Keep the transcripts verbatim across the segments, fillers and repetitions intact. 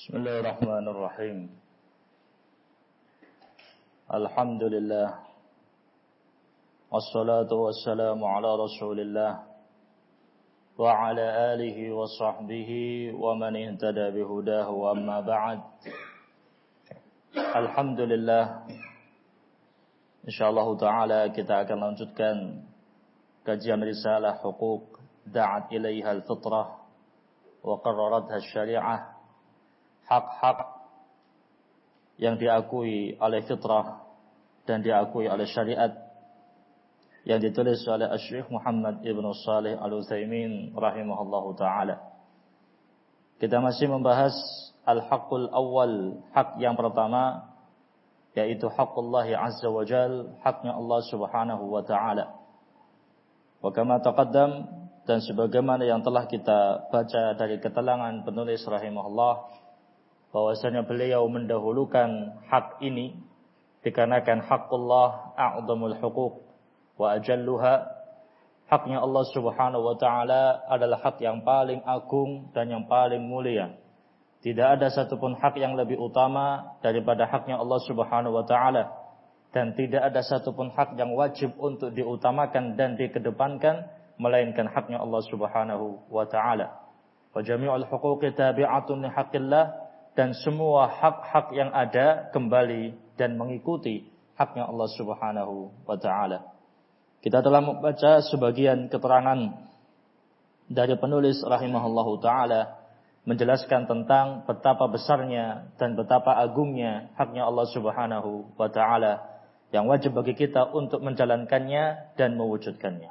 Bismillahirrahmanirrahim. Alhamdulillah. Wassalatu wassalamu ala Rasulillah wa ala alihi wa sahbihi wa man ihtada bihudahu, amma ba'd. Alhamdulillah. Insyaallah taala kita akan lanjutkan kajian risalah Huquq da'at ilaiha al-fitrah wa qarraratha asy-syari'ah. Hak-hak yang diakui oleh fitrah dan diakui oleh syariat, yang ditulis oleh Asy-Syaikh Muhammad Ibn Shalih Al-Utsaimin rahimahullahu ta'ala. Kita masih membahas al-haqqul awal, hak yang pertama, yaitu haqqullahi azza wa jal, haknya Allah subhanahu wa ta'ala. Wa kama taqaddam, dan sebagaimana yang telah kita baca dari keterangan penulis rahimahullah, bahwasanya beliau mendahulukan hak ini dikarenakan haqqullah a'zamul huquq wa ajalluha. Haknya Allah Subhanahu wa taala adalah hak yang paling agung dan yang paling mulia. Tidak ada satupun hak yang lebih utama daripada haknya Allah Subhanahu wa taala, dan tidak ada satupun hak yang wajib untuk diutamakan dan dikedepankan melainkan haknya Allah Subhanahu wa taala. Wa jami'ul huquqi tabi'atun li haqqillah, dan semua hak-hak yang ada kembali dan mengikuti haknya Allah Subhanahu wa ta'ala. Kita telah membaca sebagian keterangan dari penulis rahimahullahu ta'ala menjelaskan tentang betapa besarnya dan betapa agungnya haknya Allah Subhanahu wa ta'ala yang wajib bagi kita untuk menjalankannya dan mewujudkannya.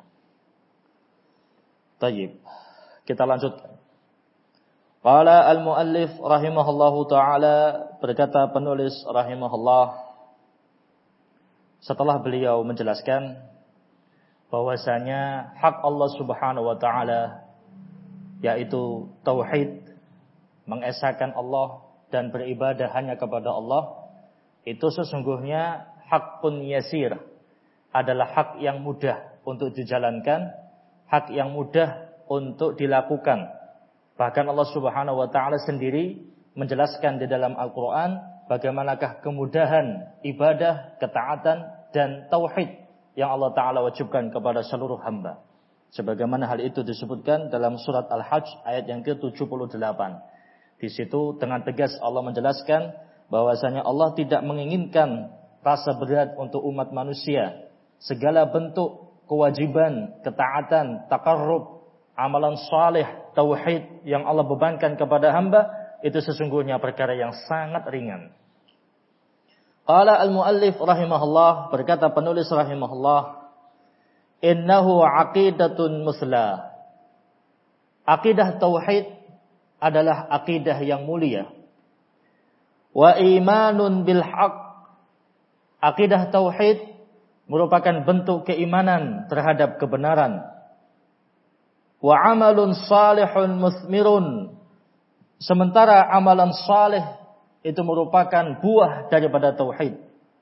Tayyib, kita lanjutkan. Qala al-muallif rahimahullahu ta'ala, berkata penulis rahimahullah setelah beliau menjelaskan bahwasanya hak Allah Subhanahu wa ta'ala yaitu tauhid, mengesahkan Allah dan beribadah hanya kepada Allah, itu sesungguhnya haqqun yasir, adalah hak yang mudah untuk dijalankan, hak yang mudah untuk dilakukan. Bahkan Allah Subhanahu wa ta'ala sendiri menjelaskan di dalam Al-Quran bagaimanakah kemudahan ibadah, ketaatan, dan tauhid yang Allah Ta'ala wajibkan kepada seluruh hamba. Sebagaimana hal itu disebutkan dalam surat Al-Hajj ayat yang ke tujuh puluh delapan. Di situ dengan tegas Allah menjelaskan bahwasanya Allah tidak menginginkan rasa berat untuk umat manusia. Segala bentuk kewajiban, ketaatan, taqarrub, amalan saleh, tauhid yang Allah bebankan kepada hamba, itu sesungguhnya perkara yang sangat ringan. Qala al-muallif rahimahullah, berkata penulis rahimahullah, innahu aqidatun muslah. Akidah tauhid adalah akidah yang mulia. Wa imanun bil haqq. Akidah tauhid merupakan bentuk keimanan terhadap kebenaran. Wa amalun salihun musmirun. Sementara amalan salih itu merupakan buah daripada tauhid.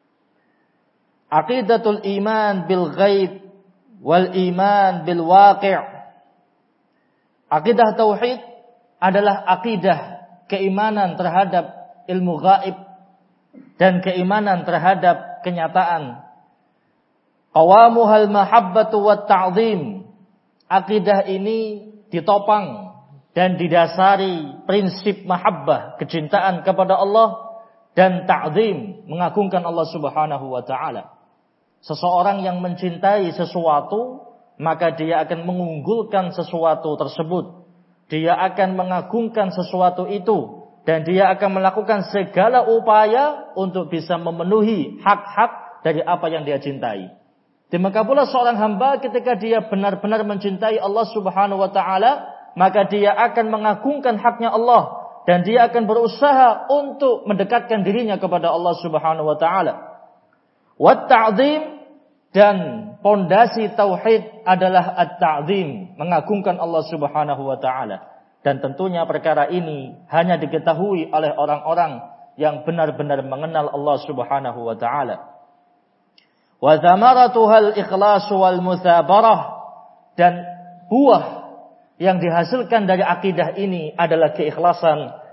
Aqidatul iman bil ghaib wal iman bil waqi'. Akidah tauhid adalah akidah keimanan terhadap ilmu gaib dan keimanan terhadap kenyataan. Qawamuhal mahabbatu wat ta'zim. Akidah ini ditopang dan didasari prinsip mahabbah, kecintaan kepada Allah, dan ta'zim, mengagungkan Allah Subhanahu wa ta'ala. Seseorang yang mencintai sesuatu, maka dia akan mengunggulkan sesuatu tersebut. Dia akan mengagungkan sesuatu itu, dan dia akan melakukan segala upaya untuk bisa memenuhi hak-hak dari apa yang dia cintai. Demikian pula seorang hamba ketika dia benar-benar mencintai Allah Subhanahu wa ta'ala, maka dia akan mengagungkan haknya Allah, dan dia akan berusaha untuk mendekatkan dirinya kepada Allah Subhanahu wa ta'ala. Wat ta'zim, dan pondasi tauhid adalah at-ta'zim, mengagungkan Allah Subhanahu wa ta'ala. Dan tentunya perkara ini hanya diketahui oleh orang-orang yang benar-benar mengenal Allah Subhanahu wa ta'ala. Wa thamaratuhal ikhlas wal muthabarah, dan buah yang dihasilkan dari akidah ini adalah keikhlasan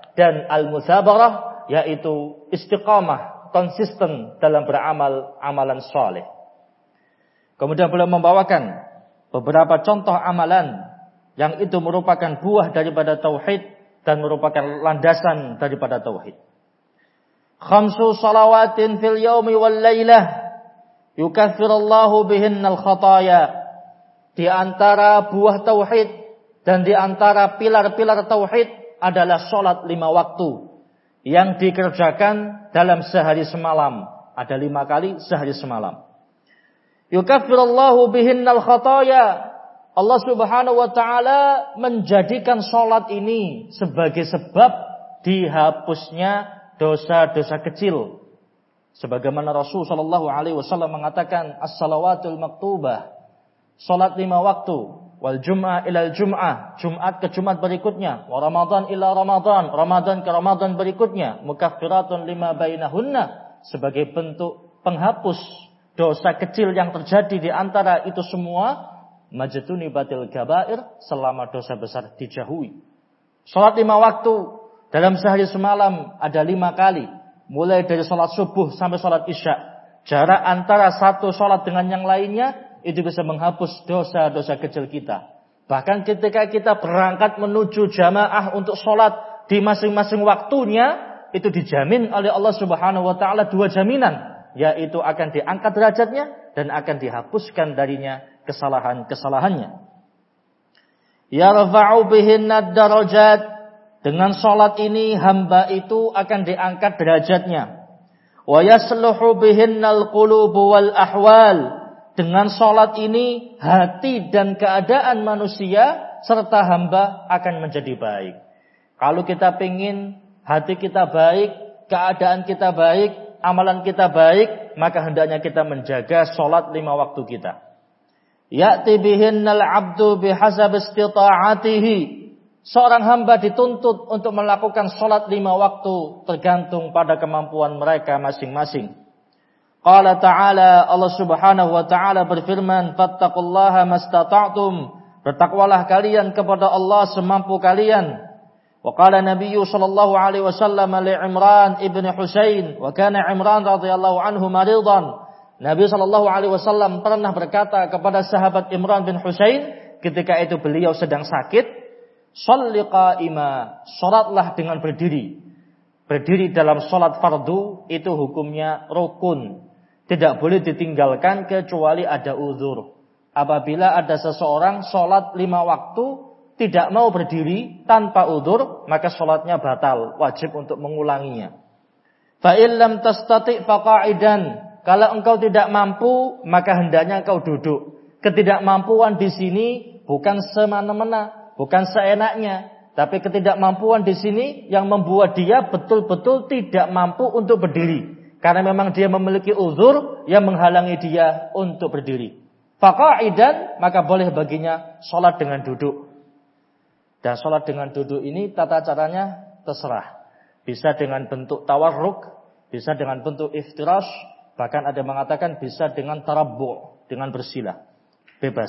dan al-mutsabarah, yaitu istiqamah, konsisten dalam beramal amalan saleh. Kemudian beliau membawakan beberapa contoh amalan yang itu merupakan buah daripada tauhid dan merupakan landasan daripada tauhid. Khamsu salawatin fil yaumi wal lailah yukaffirullahu bihinnal khataya. Di antara buah tauhid dan di antara pilar-pilar tauhid adalah salat lima waktu yang dikerjakan dalam sehari semalam. Ada lima kali sehari semalam. Yukaffirullahu bihinnal khataya. Allah Subhanahu wa taala menjadikan salat ini sebagai sebab dihapusnya dosa-dosa kecil. Sebagaimana Rasul sallallahu alaihi wasallam mengatakan as-salawatul maktubah, salat lima waktu, wal jum'ah ilal jum'ah, Jumat ke Jumat berikutnya, wa Ramadan ila Ramadan, Ramadan ke Ramadan berikutnya, mukaffiratun lima bainahunna, sebagai bentuk penghapus dosa kecil yang terjadi di antara itu semua, majtunibatil kabair, selama dosa besar dijauhi. Salat lima waktu dalam sehari semalam ada lima kali, mulai dari salat subuh sampai salat isya. Jarak antara satu salat dengan yang lainnya itu bisa menghapus dosa-dosa kecil kita. Bahkan ketika kita berangkat menuju jamaah untuk salat di masing-masing waktunya, itu dijamin oleh Allah Subhanahu wa taala dua jaminan, yaitu akan diangkat derajatnya dan akan dihapuskan darinya kesalahan-kesalahannya. Yarfa'u bihinna darajat. Dengan salat ini hamba itu akan diangkat derajatnya. Wa yasluhu bihinnal qulubu wal ahwal. Dengan salat ini hati dan keadaan manusia serta hamba akan menjadi baik. Kalau kita ingin hati kita baik, keadaan kita baik, amalan kita baik, maka hendaknya kita menjaga salat lima waktu kita. Ya'ti bihinnal 'abdu bihasab istita'atihi. Seorang hamba dituntut untuk melakukan salat lima waktu tergantung pada kemampuan mereka masing-masing. Qala ta'ala, Allah Subhanahu wa ta'ala berfirman, fattaqullaha mastata'tum. Bertakwalah kalian kepada Allah semampu kalian. Wa qala Nabiyyu sallallahu alaihi wasallam li Imran ibn Husain, wa kana Imran radhiyallahu anhu maridan. Nabi sallallahu alaihi wasallam pernah berkata kepada sahabat Imran bin Husain ketika itu beliau sedang sakit, shalli qa'ima, salatlah dengan berdiri. Berdiri dalam salat fardu itu hukumnya rukun, tidak boleh ditinggalkan kecuali ada uzur. Apabila ada seseorang salat lima waktu tidak mau berdiri tanpa uzur, maka salatnya batal, wajib untuk mengulanginya. Fa in lam tastati' faqa'idan. Kalau engkau tidak mampu, maka hendaknya engkau duduk. Ketidakmampuan di sini bukan semena-mena, bukan seenaknya, tapi ketidakmampuan di sini yang membuat dia betul-betul tidak mampu untuk berdiri, karena memang dia memiliki uzur yang menghalangi dia untuk berdiri. Faqa'idan, maka boleh baginya salat dengan duduk. Dan salat dengan duduk ini tata caranya terserah. Bisa dengan bentuk tawarruk, bisa dengan bentuk iftirash, bahkan ada yang mengatakan bisa dengan tarabbu', dengan bersila. Bebas.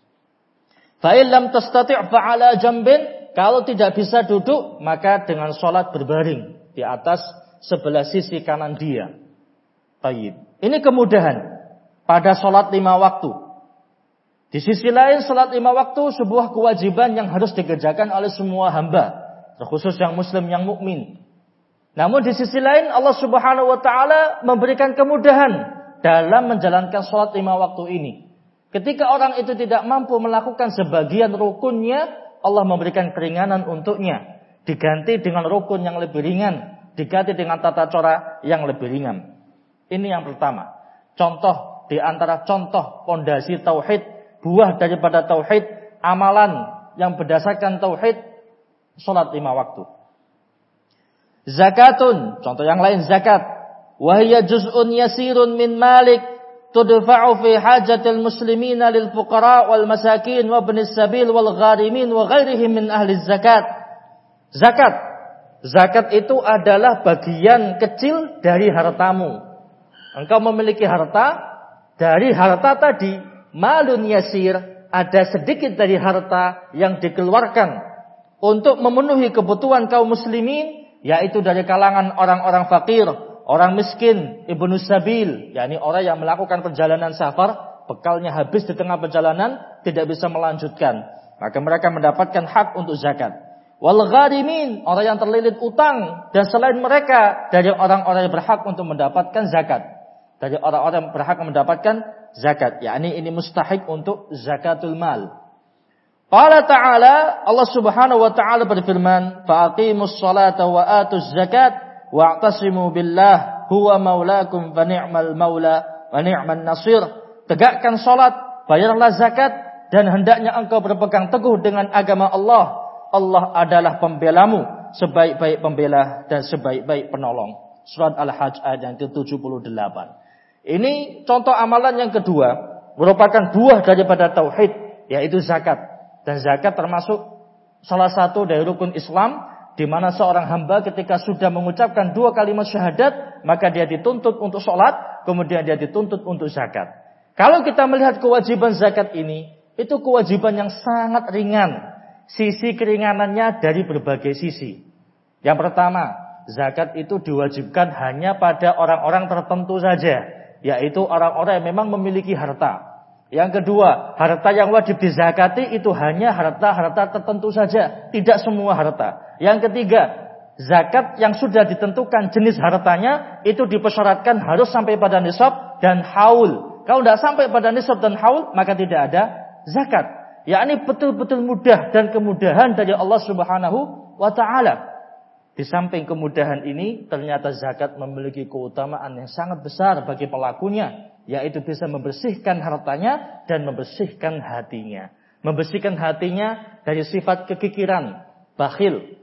Fa in lam tastati' fa 'ala jambin. Kalau tidak bisa duduk, maka dengan salat berbaring di atas sebelah sisi kanan dia. Tayyib. Ini kemudahan pada salat lima waktu. Di sisi lain, salat lima waktu sebuah kewajiban yang harus dikerjakan oleh semua hamba, terkhusus yang muslim, yang mukmin. Namun di sisi lain, Allah Subhanahu wa taala memberikan kemudahan dalam menjalankan salat lima waktu ini. Ketika orang itu tidak mampu melakukan sebagian rukunnya, Allah memberikan keringanan untuknya, diganti dengan rukun yang lebih ringan, diganti dengan tata cara yang lebih ringan. Ini yang pertama. Contoh di antara contoh pondasi tauhid, buah daripada tauhid, amalan yang berdasarkan tauhid, salat lima waktu. Zakatun, contoh yang lain zakat. Wa hiya juz'un yasirun min malik tudfa'u fi hajatil muslimina lil fuqara wal masakin wa ibnis sabil wal gharimin wa ghairihim min ahli zakat. Zakat. Zakat itu adalah bagian kecil dari hartamu. Engkau memiliki harta, dari harta tadi malun yasir, ada sedikit dari harta yang dikeluarkan untuk memenuhi kebutuhan kaum muslimin yaitu dari kalangan orang-orang fakir, orang miskin, ibnu sabil, yakni orang yang melakukan perjalanan safar, bekalnya habis di tengah perjalanan, tidak bisa melanjutkan, maka mereka mendapatkan hak untuk zakat. Wal gharimin, orang yang terlilit utang, dan selain mereka dari orang-orang yang berhak untuk mendapatkan zakat, dari orang-orang yang berhak mendapatkan zakat, yakni ini mustahik untuk zakatul mal. Qala ta'ala, Allah Subhanahu wa ta'ala berfirman, "Faqimus sholata wa atuz zakat wa'tasimu billah huwa maulakum fa ni'mal maula wa ni'man nasir." Tegakkan salat, bayarlah zakat, dan hendaknya engkau berpegang teguh dengan agama Allah. Allah adalah pembelamu, sebaik-baik pembela dan sebaik-baik penolong. Surat Al-Hajj ayat yang ke tujuh puluh delapan. Ini contoh amalan yang kedua, merupakan buah daripada tauhid, yaitu zakat. Dan zakat termasuk salah satu dari rukun Islam, di mana seorang hamba ketika sudah mengucapkan dua kalimat syahadat, maka dia dituntut untuk sholat, kemudian dia dituntut untuk zakat. Kalau kita melihat kewajiban zakat ini, itu kewajiban yang sangat ringan. Sisi keringanannya dari berbagai sisi. Yang pertama, zakat itu diwajibkan hanya pada orang-orang tertentu saja, yaitu orang-orang yang memang memiliki harta. Yang kedua, harta yang wajib dizakati itu hanya harta-harta tertentu saja, tidak semua harta. Yang ketiga, zakat yang sudah ditentukan jenis hartanya itu dipersyaratkan harus sampai pada nisab dan haul. Kalau tidak sampai pada nisab dan haul, maka tidak ada zakat. Yakni betul-betul mudah dan kemudahan dari Allah Subhanahu wa ta'ala. Di samping kemudahan ini, ternyata zakat memiliki keutamaan yang sangat besar bagi pelakunya, yaitu bisa membersihkan hartanya dan membersihkan hatinya. Membersihkan hatinya dari sifat kekikiran, bakhil.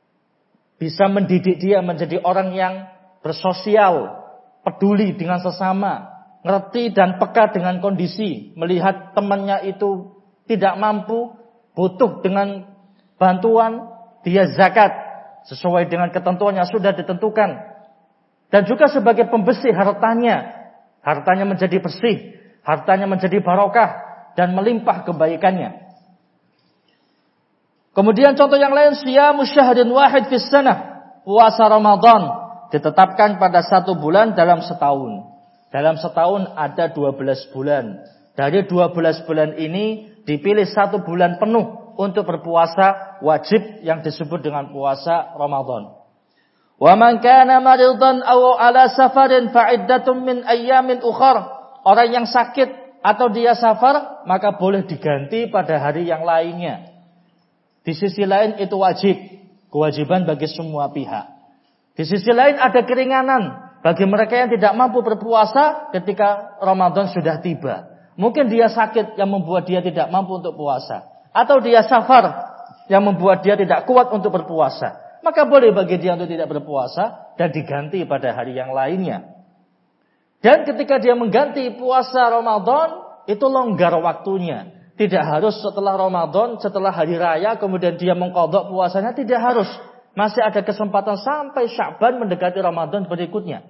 Bisa mendidik dia menjadi orang yang bersosial, peduli dengan sesama, ngerti dan peka dengan kondisi, melihat temannya itu tidak mampu, butuh dengan bantuan, dia zakat sesuai dengan ketentuan yang sudah ditentukan. Dan juga sebagai pembersih hartanya, hartanya menjadi bersih, hartanya menjadi barokah dan melimpah kebaikannya. Kemudian contoh yang lain, siyamu syahrin wahid fis sanah, puasa Ramadan ditetapkan pada satu bulan dalam setahun. Dalam setahun ada dua belas bulan. Dari dua belas bulan ini dipilih satu bulan penuh untuk berpuasa wajib yang disebut dengan puasa Ramadan. Wa man kana maridan aw ala safarin fa iddatun min ayyamin ukhra. Orang yang sakit atau dia safar, maka boleh diganti pada hari yang lainnya. Di sisi lain itu wajib, kewajiban bagi semua pihak. Di sisi lain ada keringanan bagi mereka yang tidak mampu berpuasa ketika Ramadan sudah tiba. Mungkin dia sakit yang membuat dia tidak mampu untuk puasa, atau dia safar yang membuat dia tidak kuat untuk berpuasa. Maka boleh bagi dia untuk tidak berpuasa dan diganti pada hari yang lainnya. Dan ketika dia mengganti puasa Ramadan, itu longgar waktunya. Tidak harus setelah Ramadan, setelah hari raya, kemudian dia mengqadha puasanya. Tidak harus. Masih ada kesempatan sampai Sya'ban mendekati Ramadan berikutnya.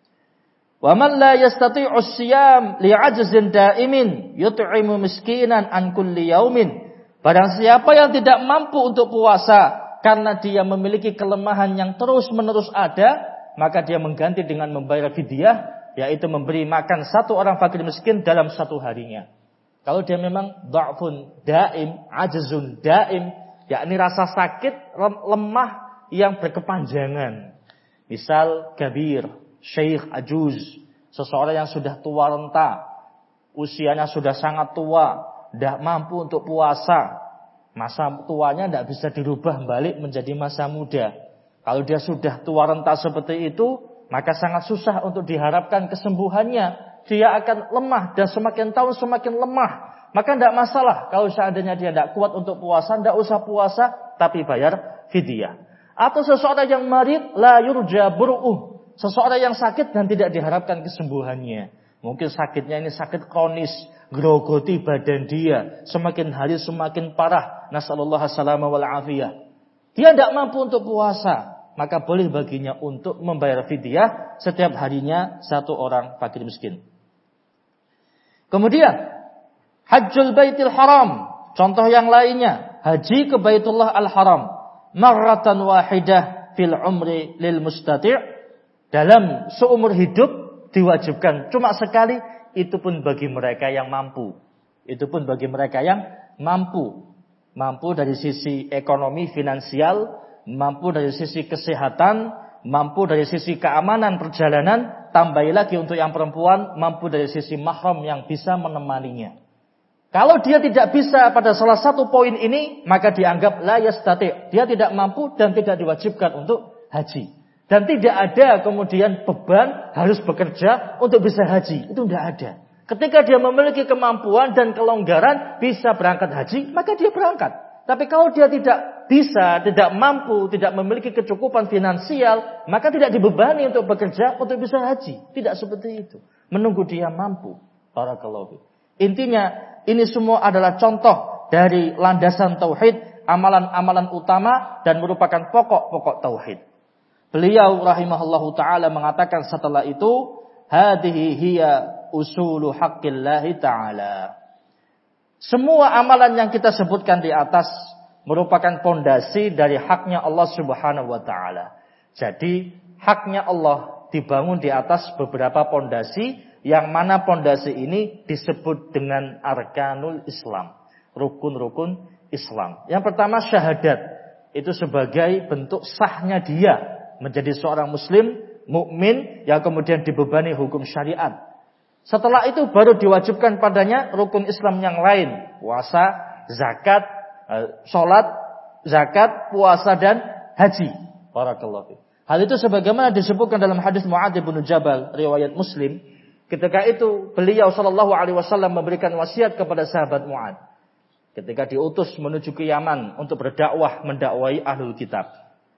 Wa man la yastati'u as-siyam li'ajzin da'imin yut'imu miskinan an kulli yaumin. Barang siapa yang tidak mampu untuk puasa karena dia memiliki kelemahan yang terus-menerus ada, maka dia mengganti dengan membayar fidyah, yaitu memberi makan satu orang fakir miskin dalam satu harinya. Kalau dia memang dha'fun da'im, ajzun da'im, yakni rasa sakit lemah yang berkepanjangan. Misal kabir, syekh ajuz, seseorang yang sudah tua renta, usianya sudah sangat tua, tidak mampu untuk puasa. Masa tuanya tidak bisa dirubah balik menjadi masa muda. Kalau dia sudah tua renta seperti itu, maka sangat susah untuk diharapkan kesembuhannya. Dia akan lemah dan semakin tahun semakin lemah. Maka tidak masalah kalau seandainya dia tidak kuat untuk puasa, tidak usah puasa, tapi bayar fidyah. Atau seseorang yang marid, la yurja bur'uh, seseorang yang sakit dan tidak diharapkan kesembuhannya. Mungkin sakitnya ini sakit kronis, grogoti badan dia, semakin hari semakin parah. Nasallallahu as-salama wal afiyah. Dia tidak mampu untuk puasa, maka boleh baginya untuk membayar fidyah setiap harinya satu orang fakir miskin. Kemudian Hajjul Baitil Haram, contoh yang lainnya, haji ke Baitullah Al-Haram marratan wahidah fil umri lil mustati', dalam seumur hidup diwajibkan cuma sekali, itu pun bagi mereka yang mampu. Itu pun bagi mereka yang mampu. Mampu dari sisi ekonomi finansial, mampu dari sisi kesehatan, mampu dari sisi keamanan perjalanan, tambahi lagi untuk yang perempuan, mampu dari sisi mahram yang bisa menemaninya. Kalau dia tidak bisa pada salah satu poin ini, maka dianggap la yastati'. Dia tidak mampu dan tidak diwajibkan untuk haji. Dan tidak ada kemudian beban harus bekerja untuk bisa haji. Itu tidak ada. Ketika dia memiliki kemampuan dan kelonggaran bisa berangkat haji, maka dia berangkat. Tapi kalau dia tidak bisa, tidak mampu, tidak memiliki kecukupan finansial, maka tidak dibebani untuk bekerja untuk bisa haji. Tidak seperti itu. Menunggu dia mampu. Barakallahu. Intinya, ini semua adalah contoh dari landasan tauhid, amalan-amalan utama dan merupakan pokok-pokok tauhid. Beliau rahimahullahu ta'ala mengatakan setelah itu, hadhihi hiya usulu haqqillahi ta'ala. Semua amalan yang kita sebutkan di atas merupakan pondasi dari haknya Allah Subhanahu wa ta'ala. Jadi, haknya Allah dibangun di atas beberapa pondasi, yang mana pondasi ini disebut dengan arkanul Islam, rukun-rukun Islam. Yang pertama syahadat, itu sebagai bentuk sahnya dia menjadi seorang muslim, mukmin yang kemudian dibebani hukum syariat. Setelah itu baru diwajibkan padanya rukun Islam yang lain, puasa, zakat, sholat, zakat, puasa dan haji. Barakallahu fiik. Hal itu sebagaimana disebutkan dalam hadis Mu'adz bin Jabal riwayat Muslim. Ketika itu beliau sallallahu alaihi wasallam memberikan wasiat kepada sahabat Mu'adz ketika diutus menuju ke Yaman untuk berdakwah mendakwai ahlul kitab.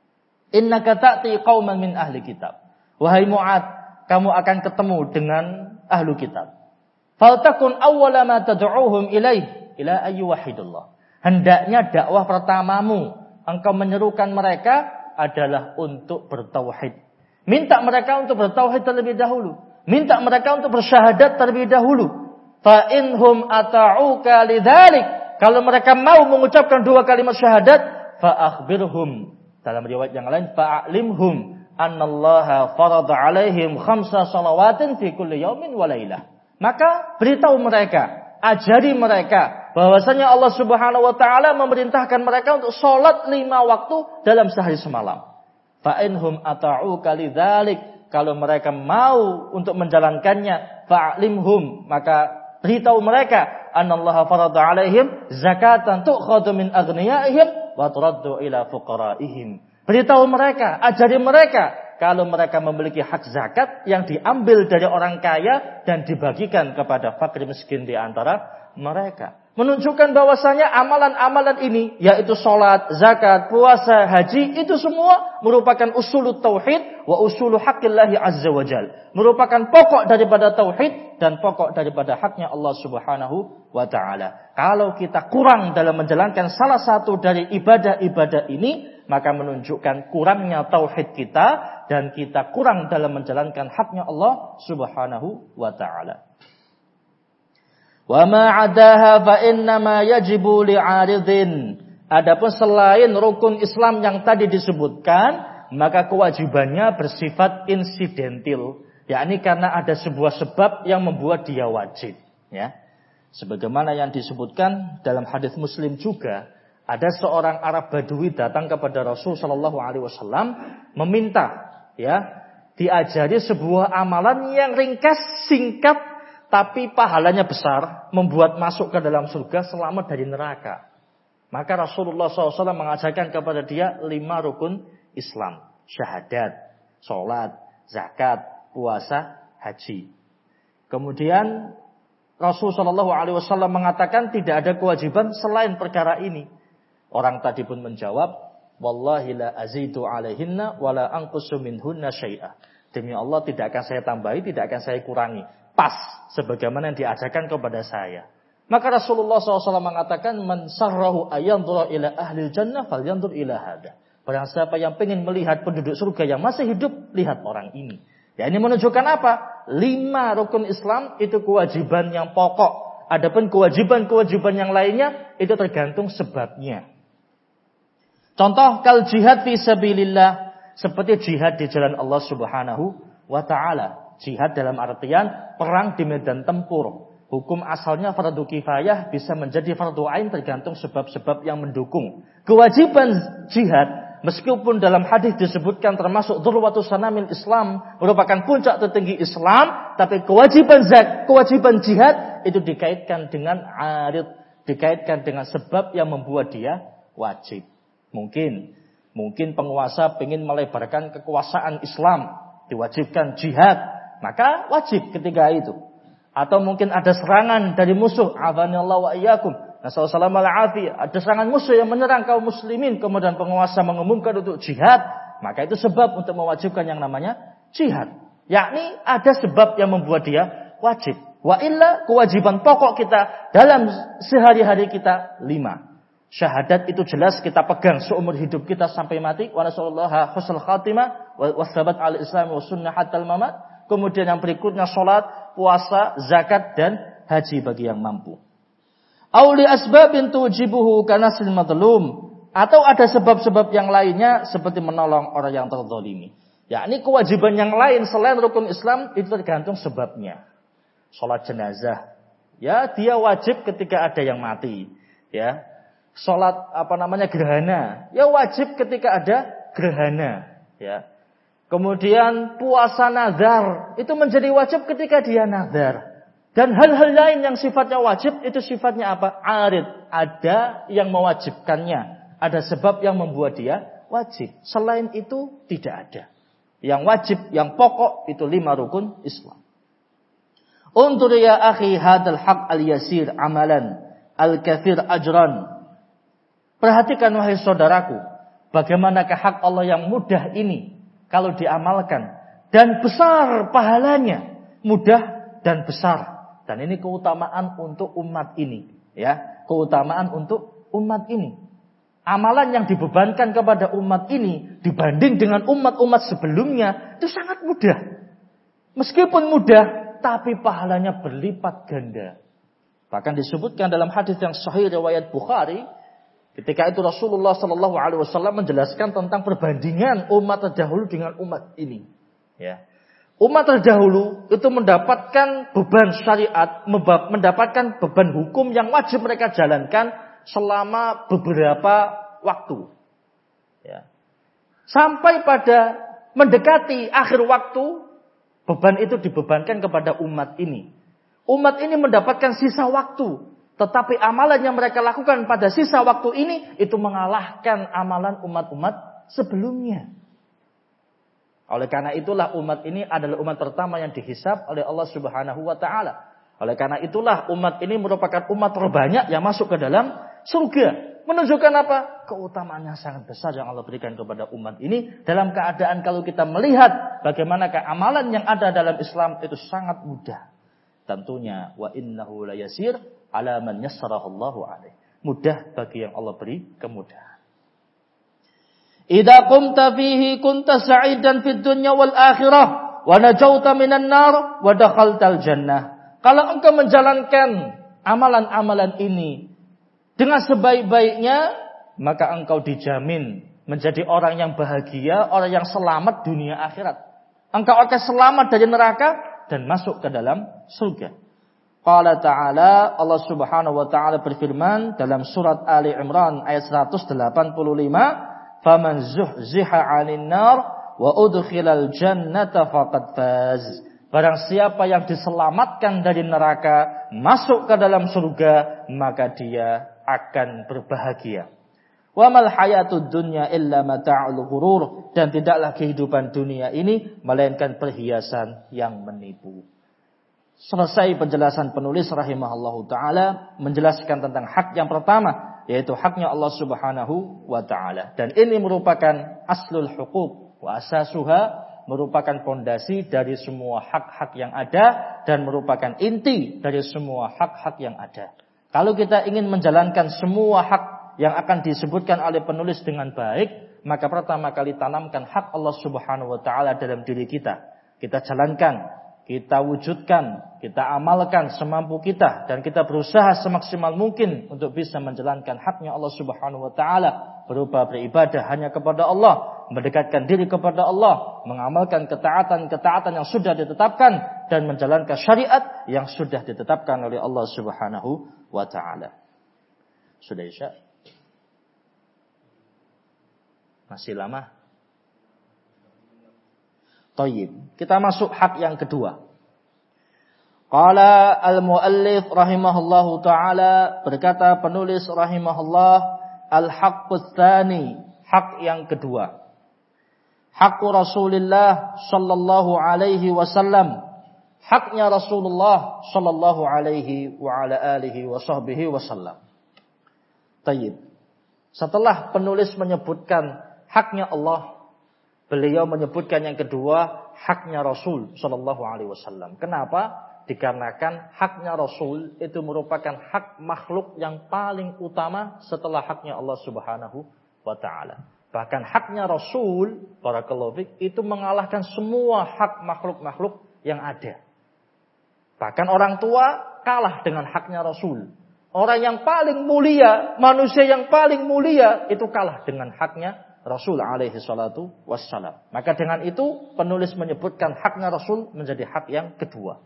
Innaka ta'ti qauman min ahli kitab. Wahai Mu'adz, kamu akan ketemu dengan ahlu kitab. Faltakun awwala ma tad'uuhum ilaih ila ayyuhidullah. Hendaknya dakwah pertamamu engkau menyerukan mereka adalah untuk bertauhid. Minta mereka untuk bertauhid terlebih dahulu. Minta mereka untuk bersyahadat terlebih dahulu. Fa inhum ata'uka lidzalik. Kalau mereka mau mengucapkan dua kalimat syahadat, fa akhbirhum. Dalam riwayat yang lain, fa a'limhum annallaha farada alaihim khamsa salawatin fi kulli yaumin wa lailah. Maka beritahu mereka, ajari mereka bahwasanya Allah Subhanahu wa taala memerintahkan mereka untuk salat lima waktu dalam sehari semalam. Fa inhum ata'uka lidzalik. Kalau mereka mau untuk menjalankannya, fa'limhum, maka beritahu mereka annallaha farada alaihim zakatan tu'khadhu min aghniyaihim wa turaddu ila fuqaraihim. Beritahu mereka, ajari mereka kalau mereka memiliki hak zakat yang diambil dari orang kaya dan dibagikan kepada fakir miskin di antara mereka. Menunjukkan bahwasanya amalan-amalan ini, yaitu sholat, zakat, puasa, haji, itu semua merupakan usulut tauhid wa usulu haqqillahi azza wa jal. Merupakan pokok daripada tauhid dan pokok daripada haknya Allah Subhanahu wa ta'ala. Kalau kita kurang dalam menjalankan salah satu dari ibadah-ibadah ini, maka menunjukkan kurangnya tauhid kita dan kita kurang dalam menjalankan haknya Allah Subhanahu wa ta'ala. Wa ma 'adaha fa innama yajibu li'aridin. Adapun selain rukun Islam yang tadi disebutkan, maka kewajibannya bersifat insidentil, yakni karena ada sebuah sebab yang membuat dia wajib, ya. Sebagaimana yang disebutkan dalam hadis Muslim juga, ada seorang Arab Badui datang kepada Rasul sallallahu alaihi wasallam meminta, ya, diajari sebuah amalan yang ringkas, singkat, tapi pahalanya besar, membuat masuk ke dalam surga, selamat dari neraka. Maka Rasulullah shallallahu alaihi wasallam mengajarkan kepada dia lima rukun Islam. Syahadat, sholat, zakat, puasa, haji. Kemudian Rasul shallallahu alaihi wasallam mengatakan tidak ada kewajiban selain perkara ini. Orang tadi pun menjawab, wallahi la azidu alaihinna wa la anqusu minhunna syai'a. Demi Allah tidak akan saya tambahi, tidak akan saya kurangi. Pas sebagaimana yang diajarkan kepada saya. Maka Rasulullah shallallahu alaihi wasallam mengatakan, man sarrahu ayanzura ila ahlil jannah falyanzur ila hada. Barang siapa yang ingin melihat penduduk surga yang masih hidup, lihat orang ini. Ya, ini menunjukkan apa? Lima rukun Islam itu kewajiban yang pokok. Adapun kewajiban-kewajiban yang lainnya itu tergantung sebabnya. Contoh kal jihad fi sabilillah, seperti jihad di jalan Allah Subhanahu wa taala. Jihad dalam artian perang di medan tempur. Hukum asalnya fardu kifayah bisa menjadi fardu ain tergantung sebab-sebab yang mendukung. Kewajiban jihad meskipun dalam hadis disebutkan termasuk dzurwatus sanamil Islam, merupakan puncak tertinggi Islam, tapi kewajiban zak, kewajiban jihad itu dikaitkan dengan arid, dikaitkan dengan sebab yang membuat dia wajib. Mungkin mungkin penguasa ingin melebarkan kekuasaan Islam, diwajibkan jihad, maka wajib ketika itu. Atau mungkin ada serangan dari musuh, afanallahu wa iyyakum, nasallallahu alaihi, ada serangan musuh yang menyerang kaum muslimin, kemudian penguasa mengumumkan untuk jihad, maka itu sebab untuk mewajibkan yang namanya jihad. Yakni ada sebab yang membuat dia wajib. Wa illa, kewajiban pokok kita dalam sehari-hari kita lima. Syahadat itu jelas kita pegang seumur hidup kita sampai mati. Wa nasallallahu husnul khatimah wa tsabat al islam wa sunnah hatta al mamat. Kemudian yang berikutnya salat, puasa, zakat dan haji bagi yang mampu. Auli asbabin tujibuhu kanasil madlum, atau ada sebab-sebab yang lainnya seperti menolong orang yang terzalimi. Yakni kewajiban yang lain selain rukun Islam itu tergantung sebabnya. Salat jenazah, ya dia wajib ketika ada yang mati, ya. Salat apa namanya gerhana, ya wajib ketika ada gerhana, ya. Kemudian puasa nazar itu menjadi wajib ketika dia nazar. Dan hal-hal lain yang sifatnya wajib itu sifatnya apa? Arid. Ada yang mewajibkannya. Ada sebab yang membuat dia wajib. Selain itu tidak ada. Yang wajib, yang pokok itu lima rukun Islam. Untur ya akhi hadal haq al-yasir amalan al-kathir ajran. Perhatikan wahai saudaraku, bagaimanakah hak Allah yang mudah ini kalau diamalkan dan besar pahalanya, mudah dan besar. Dan ini keutamaan untuk umat ini, ya, keutamaan untuk umat ini. Amalan yang dibebankan kepada umat ini dibanding dengan umat-umat sebelumnya itu sangat mudah. Meskipun mudah, tapi pahalanya berlipat ganda. Bahkan disebutkan dalam hadis yang sahih riwayat Bukhari, ketika itu Rasulullah Sallallahu Alaihi Wasallam menjelaskan tentang perbandingan umat terdahulu dengan umat ini. Ya. Umat terdahulu itu mendapatkan beban syariat, mendapatkan beban hukum yang wajib mereka jalankan selama beberapa waktu. Ya. Sampai pada mendekati akhir waktu, beban itu dibebankan kepada umat ini. Umat ini mendapatkan sisa waktu. Tetapi amalan yang mereka lakukan pada sisa waktu ini itu mengalahkan amalan umat-umat sebelumnya. Oleh karena itulah umat ini adalah umat pertama yang dihisab oleh Allah Subhanahu wa taala. Oleh karena itulah umat ini merupakan umat terbanyak yang masuk ke dalam surga. Menunjukkan apa? Keutamaan yang sangat besar yang Allah berikan kepada umat ini dalam keadaan kalau kita melihat bagaimanakah amalan yang ada dalam Islam itu sangat mudah. Tentunya wa innahu layasir ala man yassarahullahu alaih. Mudah bagi yang Allah beri kemudahan. Idza qumta fihi kunta sa'idan fid dunya wal akhirah wa najauta minan nar wa dakhaltal jannah. Kalau engkau menjalankan amalan-amalan ini dengan sebaik-baiknya, maka engkau dijamin menjadi orang yang bahagia, orang yang selamat dunia akhirat. Engkau akan selamat dari neraka dan masuk ke dalam surga. Qala ta'ala, Allah Subhanahu wa ta'ala berfirman dalam surat Ali Imran ayat seratus delapan puluh lima, "Faman zuhziha 'anil nar wa udkhilal jannata faqad faz." Barang siapa yang diselamatkan dari neraka, masuk ke dalam surga, maka dia akan berbahagia. Wa mal hayatud dunya illa mata'ul ghurur, dan tidaklah kehidupan dunia ini melainkan perhiasan yang menipu. Selesai penjelasan penulis rahimahullahu taala menjelaskan tentang hak yang pertama, yaitu haknya Allah Subhanahu wa taala. Dan ini merupakan aslul huquq wa asasuha, merupakan fondasi dari semua hak-hak yang ada dan merupakan inti dari semua hak-hak yang ada. Kalau kita ingin menjalankan semua hak yang akan disebutkan oleh penulis dengan baik, maka pertama kali tanamkan hak Allah Subhanahu wa taala dalam diri kita. Kita jalankan, kita wujudkan, kita amalkan semampu kita, dan kita berusaha semaksimal mungkin untuk bisa menjalankan haknya Allah Subhanahu wa taala berupa beribadah hanya kepada Allah mendekatkan diri kepada Allah, mengamalkan ketaatan-ketaatan yang sudah ditetapkan dan menjalankan syariat yang sudah ditetapkan oleh Allah Subhanahu wa taala. Sudah Isya? Masih lama? Thayyib. Kita masuk hak yang kedua. Qala al-muallif rahimahullahu taala, berkata penulis rahimahullah, al-haqqus tsani, hak yang kedua. Haqqu Rasulillah sallallahu alaihi wasallam, haknya Rasulullah sallallahu alaihi wa ala alihi wa sahbihi wasallam. Tayyib. Setelah penulis menyebutkan haknya Allah, beliau menyebutkan yang kedua, haknya Rasul sallallahu alaihi wasallam. Kenapa? Dikarenakan haknya Rasul itu merupakan hak makhluk yang paling utama setelah haknya Allah Subhanahu wa taala. Bahkan haknya Rasul, barakallahu fik, itu mengalahkan semua hak makhluk-makhluk yang ada. Bahkan orang tua kalah dengan haknya Rasul. Orang yang paling mulia, manusia yang paling mulia itu kalah dengan haknya Rasul alaihi salatu wassalam. Maka dengan itu penulis menyebutkan haknya Rasul menjadi hak yang kedua.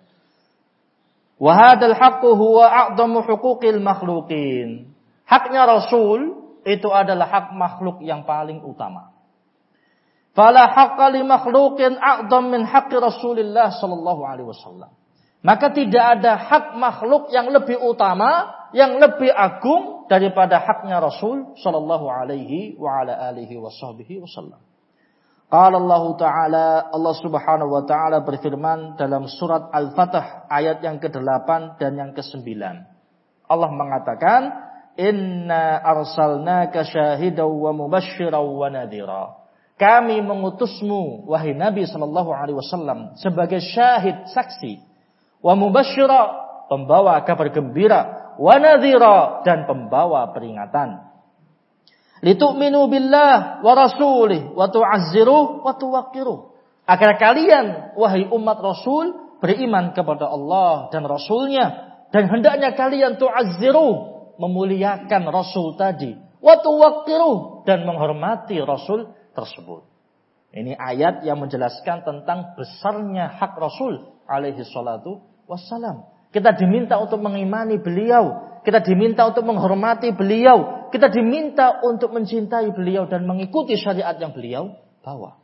Wa hadzal haqqu huwa a'dhamu huquqil makhluqin. Haknya Rasul itu adalah hak makhluk yang paling utama. Fala haqqa li makhluqin a'dham min haqqi Rasulillah sallallahu alaihi wasallam. Maka tidak ada hak makhluk yang lebih utama, yang lebih agung daripada haknya Rasul sallallahu alaihi wa ala alihi washabbihi wasallam. Qala Allah Ta'ala, Allah Subhanahu wa taala berfirman dalam surat Al-Fatah ayat yang kedelapan dan yang kesembilan. Allah mengatakan, "Inna arsalnaka syahidaw wa mubasysyiran wa nadhira." Kami mengutusmu wahai Nabi sallallahu alaihi wasallam sebagai syahid, saksi, wa mubasysyiran, pembawa kabar gembira, wa nadhira, dan pembawa peringatan. Litu'minu billah wa rasulih wa tu'azziruh wa tuwaqqiruh. Agar kalian wahai umat Rasul beriman kepada Allah dan Rasulnya, dan hendaknya kalian tu'azziruh, memuliakan Rasul tadi, wa tuwaqqiruh, dan menghormati Rasul tersebut. Ini ayat yang menjelaskan tentang besarnya hak Rasul alaihi salatu wassalam. Kita diminta untuk mengimani beliau, kita diminta untuk menghormati beliau, kita diminta untuk mencintai beliau dan mengikuti syariat yang beliau bawa.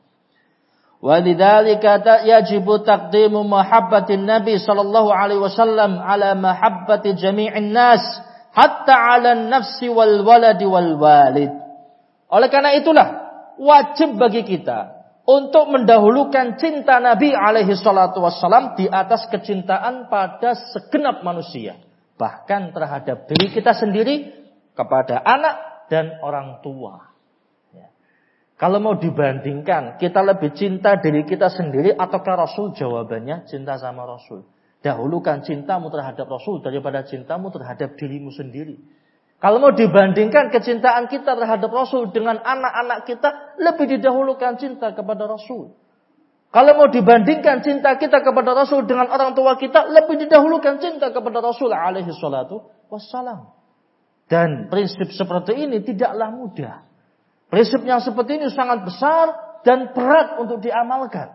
Walidzalika yajibu taqdimu mahabbatin Nabi sallallahu alaihi wasallam ala mahabbati jami'in nas, hatta 'ala an-nafsi wal waladi wal walid. Oleh karena itulah wajib bagi kita untuk mendahulukan cinta Nabi alaihi salatu wassalam di atas kecintaan pada segenap manusia. Bahkan terhadap diri kita sendiri, kepada anak dan orang tua. Ya. Kalau mau dibandingkan, kita lebih cinta diri kita sendiri ataukah Rasul? Jawabannya cinta sama Rasul. Dahulukan cintamu terhadap Rasul daripada cintamu terhadap dirimu sendiri. Kalau mau dibandingkan kecintaan kita terhadap Rasul dengan anak-anak kita, lebih didahulukan cinta kepada Rasul. Kalau mau dibandingkan cinta kita kepada Rasul dengan orang tua kita, lebih didahulukan cinta kepada Rasul alaihi salatu wassalam. Dan prinsip seperti ini tidaklah mudah. Prinsip yang seperti ini sangat besar dan berat untuk diamalkan.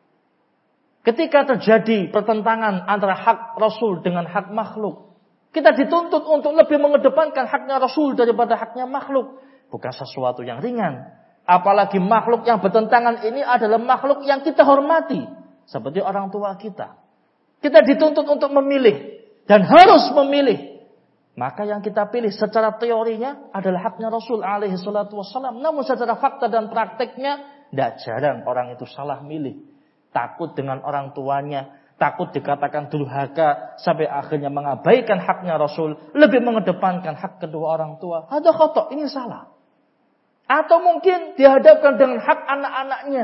Ketika terjadi pertentangan antara hak Rasul dengan hak makhluk, kita dituntut untuk lebih mengedepankan haknya Rasul daripada haknya makhluk. Bukan sesuatu yang ringan. Apalagi makhluk yang bertentangan ini adalah makhluk yang kita hormati. Seperti orang tua kita. Kita dituntut untuk memilih. Dan harus memilih. Maka yang kita pilih secara teorinya adalah haknya Rasul alaihi salatu wassalam. Namun secara fakta dan prakteknya, tidak jarang orang itu salah milih. Takut dengan orang tuanya. Takut dikatakan durhaka. Sampai akhirnya mengabaikan haknya Rasul. Lebih mengedepankan hak kedua orang tua. Ada khotok, ini salah. Atau mungkin dihadapkan dengan hak anak-anaknya.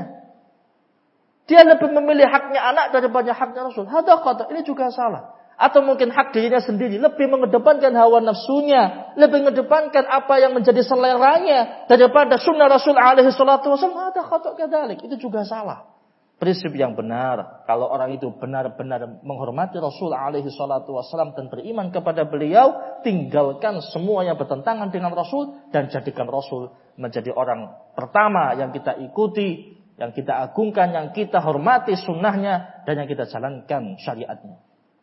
Dia lebih memilih haknya anak daripada haknya Rasul. Hada khata, ini juga salah. Atau mungkin hak dirinya sendiri, lebih mengedepankan hawa nafsunya, lebih mengedepankan apa yang menjadi seleranya daripada sunnah Rasul alaihi salatu wasallam. Hada khata kadzalik, itu juga salah. prinsip yang benar. Kalau orang itu benar-benar menghormati Rasul alaihi salatu wassalam dan beriman kepada beliau, tinggalkan semua yang bertentangan dengan Rasul dan jadikan Rasul menjadi orang pertama yang kita ikuti, yang kita agungkan, yang kita hormati sunnahnya dan yang kita jalankan syariatnya.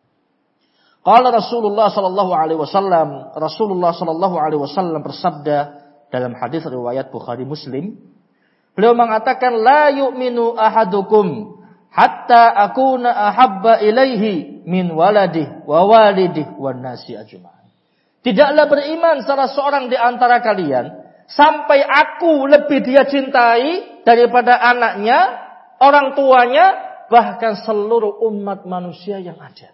Qala Rasulullah sallallahu alaihi wasallam, Rasulullah sallallahu alaihi wasallam bersabda dalam hadis riwayat Bukhari Muslim, beliau mengatakan, la yu'minu ahadukum hatta akuna ahabba ilaihi min waladih wa walidih wan nasi ajma'in. Tidaklah beriman salah seorang di antara kalian sampai aku lebih dia cintai daripada anaknya, orang tuanya, bahkan seluruh umat manusia yang ada.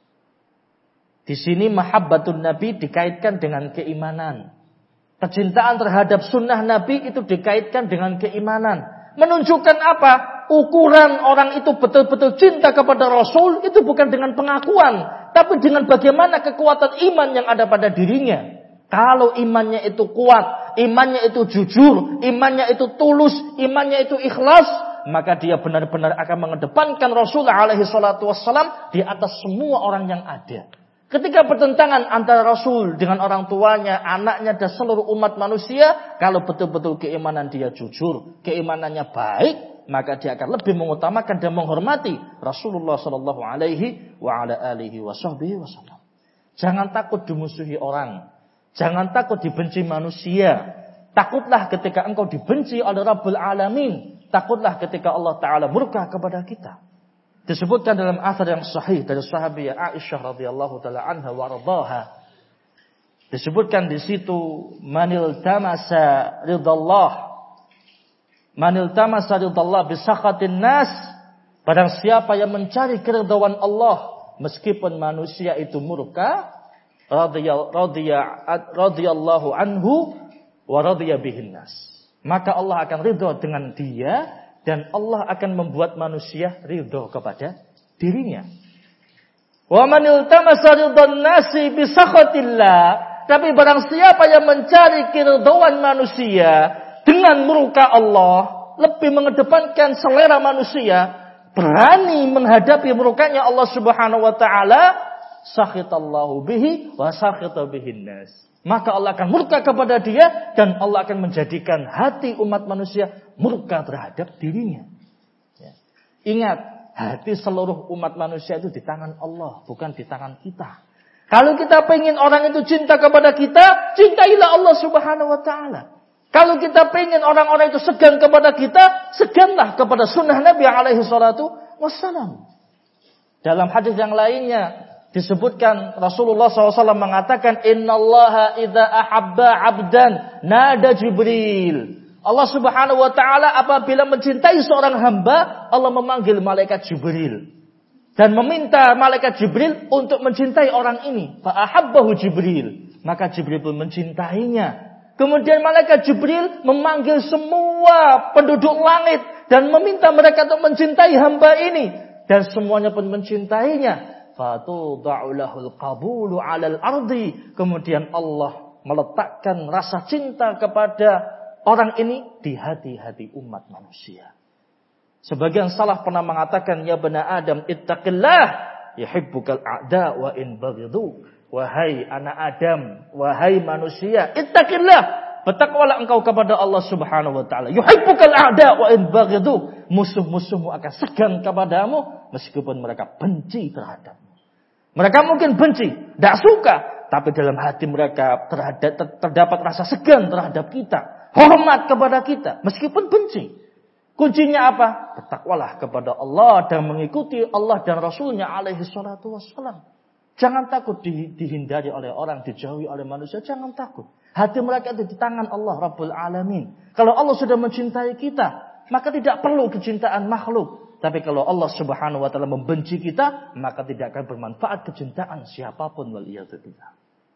Di sini mahabbatun Nabi dikaitkan dengan keimanan. Kecintaan terhadap sunnah Nabi itu dikaitkan dengan keimanan. Menunjukkan apa? Ukuran orang itu betul-betul cinta kepada Rasul itu bukan dengan pengakuan, tapi dengan bagaimana kekuatan iman yang ada pada dirinya. Kalau imannya itu kuat, imannya itu jujur, imannya itu tulus, imannya itu ikhlas, maka dia benar-benar akan mengedepankan Rasul alaihi salatu wassalam di atas semua orang yang ada. Ketika bertentangan antara Rasul dengan orang tuanya, anaknya dan seluruh umat manusia, kalau betul-betul keimanan dia jujur, keimanannya baik, maka dia akan lebih mengutamakan dan menghormati Rasulullah sallallahu alaihi wa ala alihi wasallam. Jangan takut dimusuhi orang, jangan takut dibenci manusia. Takutlah ketika engkau dibenci oleh Rabbul Alamin. Takutlah ketika Allah Ta'ala murka kepada kita. Disebutkan dalam athar yang sahih dari sahabiah Aisyah radhiyallahu taala anha wa radhaha. Disebutkan di situ, manil tamasa ridallah. Manil tamasa ridallah bisakhatin nas. Barang siapa yang mencari keridhaan Allah meskipun manusia itu murka, radhiyallahu anhu wa radhiya bihin nas. Maka Allah akan ridha dengan dia dan Allah akan membuat manusia ridho kepada dirinya. Wa man iltamasa ridwan nasi bi sakhatillah. Tapi barang siapa yang mencari keridhaan manusia dengan murka Allah, lebih mengedepankan selera manusia, berani menghadapi murkanya Allah Subhanahu wa taala, sakhitallahu bihi wa sakhita bihin nas. Maka Allah akan murka kepada dia dan Allah akan menjadikan hati umat manusia murka terhadap dirinya. Ya. Ingat, hati seluruh umat manusia itu di tangan Allah, bukan di tangan kita. Kalau kita pengen orang itu cinta kepada kita, cintailah Allah Subhanahu wa taala. Kalau kita pengen orang-orang itu segan kepada kita, seganlah kepada sunnah Nabi alaihi salatu wassalam. Dalam hadis yang lainnya disebutkan Rasulullah shallallahu alaihi wasallam mengatakan, innallaha idza ahabba abdan nada Jibril. Allah Subhanahu wa taala apabila mencintai seorang hamba, Allah memanggil malaikat Jibril dan meminta malaikat Jibril untuk mencintai orang ini. Fa ahabbahu Jibril, maka Jibril pun mencintainya. Kemudian malaikat Jibril memanggil semua penduduk langit dan meminta mereka untuk mencintai hamba ini, dan semuanya pun mencintainya. Fatuda'u lahul qabulu 'alal ardi. Kemudian Allah meletakkan rasa cinta kepada orang ini di hati-hati umat manusia. Sebagian salaf pernah mengatakan, ya bani Adam ittaqillah yuhibbukal a'da wa in baghidu. Wahai anak Adam, wahai manusia, ittaqillah, bertakwalah engkau kepada Allah Subhanahu wa taala. Yuhibbukal a'da wa in baghidu. Musuh-musuhmu akan segan kepadamu meskipun mereka benci terhadapmu. Mereka mungkin benci, tidak suka, tapi dalam hati mereka terhadap, terdapat rasa segan terhadap kita, hormat kepada kita, meskipun benci. Kuncinya apa? Bertakwalah kepada Allah dan mengikuti Allah dan Rasulnya alaihi salatu wassalam. Jangan takut dihindari oleh orang, dijauhi oleh manusia, jangan takut. Hati mereka itu di tangan Allah Rabbul Alamin. Kalau Allah sudah mencintai kita, maka tidak perlu kecintaan makhluk. Tapi kalau Allah Subhanahu wa taala membenci kita, maka tidak akan bermanfaat kecintaan siapapun, waliyadzubillah.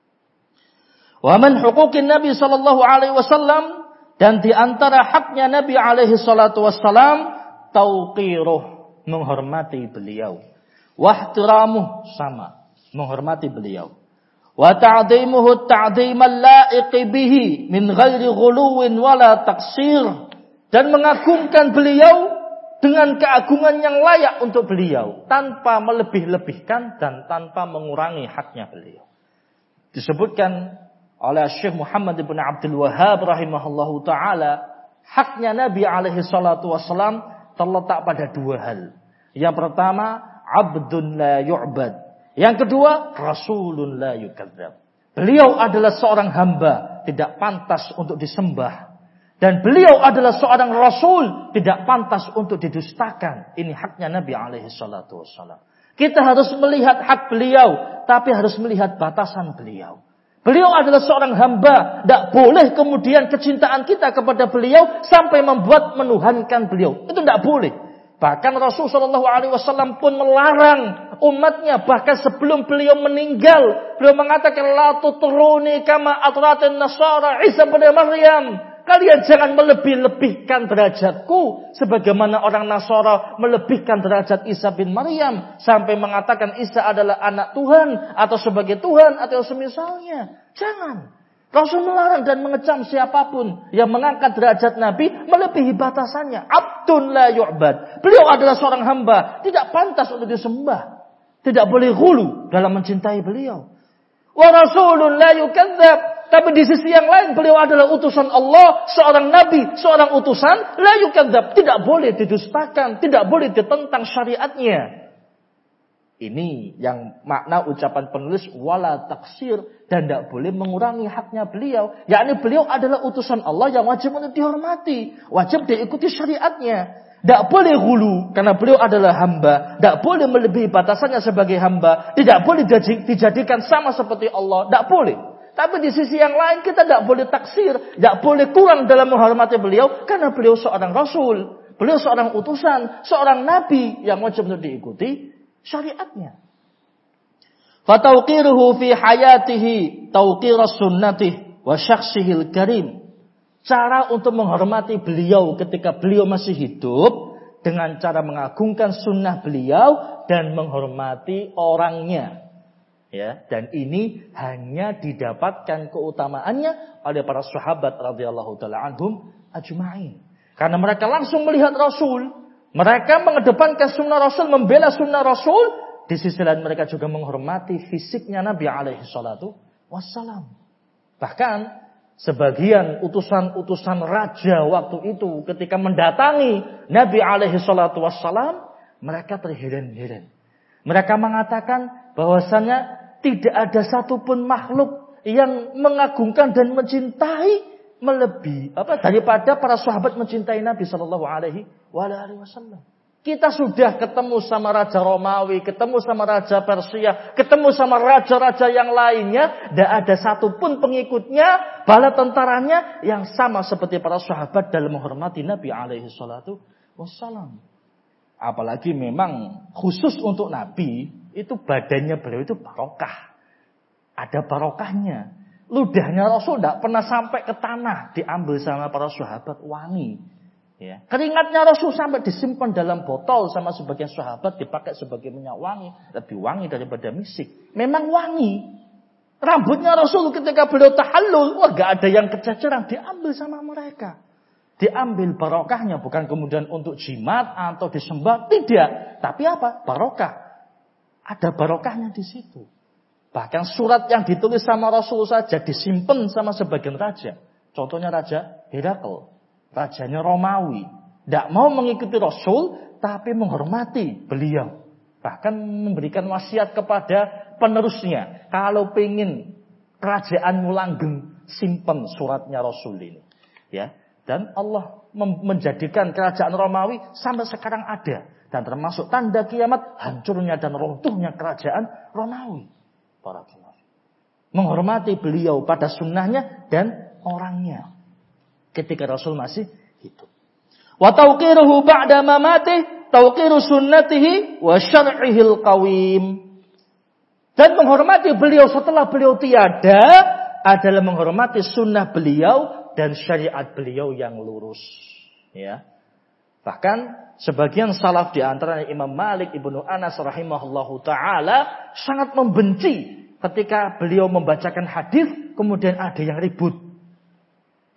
Wa man huquqin Nabi sallallahu alaihi wasallam, dan di antara haknya Nabi alaihi salatu wassalam, tauqiruh, menghormati beliau. Wa ihtiramuh, sama, menghormati beliau. Wa ta'dhimuhu ta'dhimal la'iqi bihi min ghairi ghuluwin wala taqsir, dan mengagungkan beliau dengan keagungan yang layak untuk beliau, tanpa melebih-lebihkan dan tanpa mengurangi haknya beliau. Disebutkan oleh Syekh Muhammad ibn Abdul Wahhab rahimahullahu ta'ala, haknya Nabi alaihi salatu wassalam terletak pada dua hal. Yang pertama, abdun la yu'bad. Yang kedua, rasulun la yukadzab. Beliau adalah seorang hamba, tidak pantas untuk disembah. Dan beliau adalah seorang rasul, tidak pantas untuk didustakan. Ini haknya Nabi alaihi salatu wassalam. Kita harus melihat hak beliau, tapi harus melihat batasan beliau. Beliau adalah seorang hamba, tidak boleh kemudian kecintaan kita kepada beliau sampai membuat menuhankan beliau. Itu tidak boleh. Bahkan Rasul Shallallahu Alaihi Wasallam pun melarang umatnya, bahkan sebelum beliau meninggal, beliau mengatakan, la tutruni kama atratin nasara Isa bin Maryam. Kalian jangan melebih-lebihkan derajatku sebagaimana orang Nasara melebihkan derajat Isa bin Maryam sampai mengatakan Isa adalah anak Tuhan atau sebagai Tuhan atau semisalnya. Jangan. Rasul melarang dan mengecam siapapun yang mengangkat derajat Nabi melebihi batasannya. Abdun la yu'bad. Beliau adalah seorang hamba, tidak pantas untuk disembah. Tidak boleh ghulu dalam mencintai beliau. Wa rasulun la yukadzab. Tapi di sisi yang lain beliau adalah utusan Allah, seorang nabi, seorang utusan, la yukadzab, tidak boleh didustakan, tidak boleh ditentang syariatnya. Ini yang makna ucapan penulis wala taksir, dan tidak boleh mengurangi haknya beliau. Yakni beliau adalah utusan Allah yang wajib untuk dihormati, wajib diikuti syariatnya. Tidak boleh hulu karena beliau adalah hamba, tidak boleh melebihi batasannya sebagai hamba, tidak boleh dijadikan sama seperti Allah, tidak boleh. Tapi di sisi yang lain kita tidak boleh taksir, tidak boleh kurang dalam menghormati beliau karena beliau seorang rasul, beliau seorang utusan, seorang nabi yang wajib untuk diikuti syariatnya. Fatauqiruhu fi hayatihi tauqir sunnatih wa syakhsihil karim. Cara untuk menghormati beliau ketika beliau masih hidup dengan cara mengagungkan sunnah beliau dan menghormati orangnya. Ya, dan ini hanya didapatkan keutamaannya oleh para sahabat radhiyallahu taala anhum ajma'in. Karena mereka langsung melihat Rasul, mereka mengedepankan sunnah Rasul, membela sunnah Rasul. Di sisi lain mereka juga menghormati fisiknya Nabi alaihi salatu wassalam. Bahkan sebagian utusan-utusan raja waktu itu ketika mendatangi Nabi alaihi salatu wassalam, mereka terheran-heran. Mereka mengatakan bahwasannya tidak ada satupun makhluk yang mengagungkan dan mencintai melebihi apa daripada para sahabat mencintai Nabi Shallallahu Alaihi Wasallam. Kita sudah ketemu sama Raja Romawi, ketemu sama Raja Persia, ketemu sama raja-raja yang lainnya, tidak ada satupun pengikutnya, bala tentaranya yang sama seperti para sahabat dalam menghormati Nabi Alaihi Wasallam. Apalagi memang khusus untuk Nabi, itu badannya beliau itu barokah. Ada barokahnya. Ludahnya Rasul tidak pernah sampai ke tanah, diambil sama para sahabat, wangi. Ya. Keringatnya Rasul sampai disimpan dalam botol sama sebagian sahabat, dipakai sebagai minyak wangi. Lebih wangi daripada misik. Memang wangi. Rambutnya Rasul ketika beliau tahallul, wah gak ada yang kececeran, diambil sama mereka. Diambil barokahnya, bukan kemudian untuk jimat atau disembah, tidak. Tapi apa? Barokah. Ada barokahnya di situ. Bahkan surat yang ditulis sama Rasul saja disimpan sama sebagian raja. Contohnya Raja Herakl, rajanya Romawi. Tidak mau mengikuti Rasul, tapi menghormati beliau. Bahkan memberikan wasiat kepada penerusnya. Kalau pengen kerajaanmu langgeng, simpan suratnya Rasul ini. Ya. Dan Allah menjadikan kerajaan Romawi sampai sekarang ada. Dan termasuk tanda kiamat hancurnya dan runtuhnya kerajaan Romawi. Barakallahu. Menghormati beliau pada sunnahnya dan orangnya. Ketika Rasul masih hidup. Wa tauqiruhu ba'da mamatih tauqiru sunnatihi wa syar'ihil qawim. Dan menghormati beliau setelah beliau tiada adalah menghormati sunnah beliau dan syariat beliau yang lurus. Ya. Bahkan sebagian salaf di antaranya Imam Malik Ibnu Anas rahimahullahu taala sangat membenci ketika beliau membacakan hadis kemudian ada yang ribut.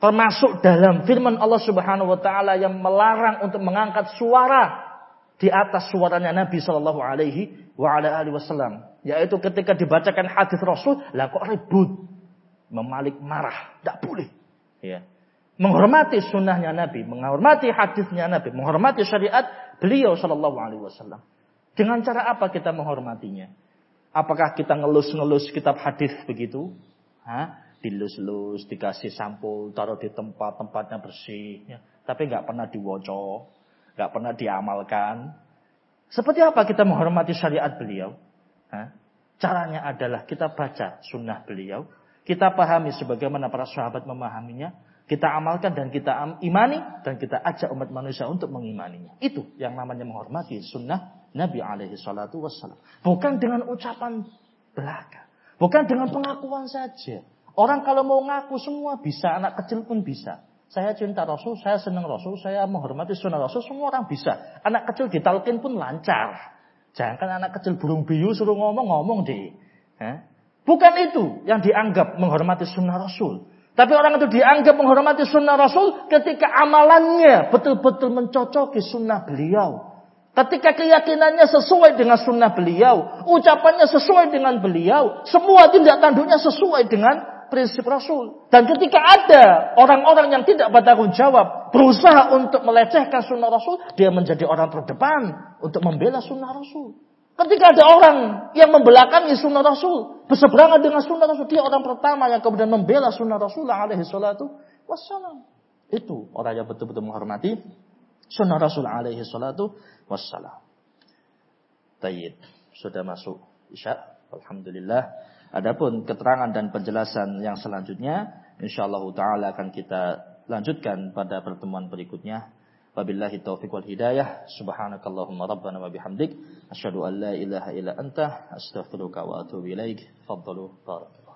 Termasuk dalam firman Allah Subhanahu wa taala yang melarang untuk mengangkat suara di atas suaranya Nabi sallallahu alaihi wa ala alihi wasallam, yaitu ketika dibacakan hadis Rasul, lah kok ribut, memalik marah, tidak boleh. Ya. Menghormati sunnahnya Nabi, menghormati hadisnya Nabi, menghormati syariat beliau sallallahu alaihi wasallam. Dengan cara apa kita menghormatinya? Apakah kita ngelus-ngelus kitab hadis begitu? Hah? Dilus-lus, dikasih sampul, taruh di tempat-tempatnya bersih, ya. Tapi nggak pernah diwoco, nggak pernah diamalkan. Seperti apa kita menghormati syariat beliau? Hah? Caranya adalah kita baca sunnah beliau, kita pahami sebagaimana para sahabat memahaminya, kita amalkan dan kita imani, dan kita ajak umat manusia untuk mengimaninya. Itu yang namanya menghormati sunnah Nabi alaihi salatu wassalam. Bukan dengan ucapan belaka, bukan dengan pengakuan saja. Orang kalau mau ngaku semua bisa, anak kecil pun bisa. Saya cinta Rasul, saya senang Rasul, saya menghormati sunnah Rasul, semua orang bisa. Anak kecil ditalkin pun lancar. Jangan anak kecil burung biu suruh ngomong-ngomong deh. Hah? Bukan itu yang dianggap menghormati sunnah Rasul. Tapi orang itu dianggap menghormati sunnah Rasul ketika amalannya betul-betul mencocoki sunnah beliau. Ketika keyakinannya sesuai dengan sunnah beliau, ucapannya sesuai dengan beliau, semua tindak tanduknya sesuai dengan prinsip Rasul. Dan ketika ada orang-orang yang tidak bertanggung jawab, berusaha untuk melecehkan sunnah Rasul, dia menjadi orang terdepan untuk membela sunnah Rasul. Ketika ada orang yang membelakangi sunnah Rasul, berseberangan dengan sunnah Rasul, dia orang pertama yang kemudian membela sunnah Rasulullah alaihi salatu wassalam. Itu orang yang betul-betul menghormati sunnah Rasul alaihi salatu wassalam. Tayyib, sudah masuk Isya, alhamdulillah. Adapun keterangan dan penjelasan yang selanjutnya, insyaallah taala akan kita lanjutkan pada pertemuan berikutnya. Wabillahi taufiq wal hidayah. Subhanakallahumma rabbana wa bihamdik, asyhadu an la ilaha illa anta, astaghfiruka wa atubu ilaik. Fadhalu barakallahu.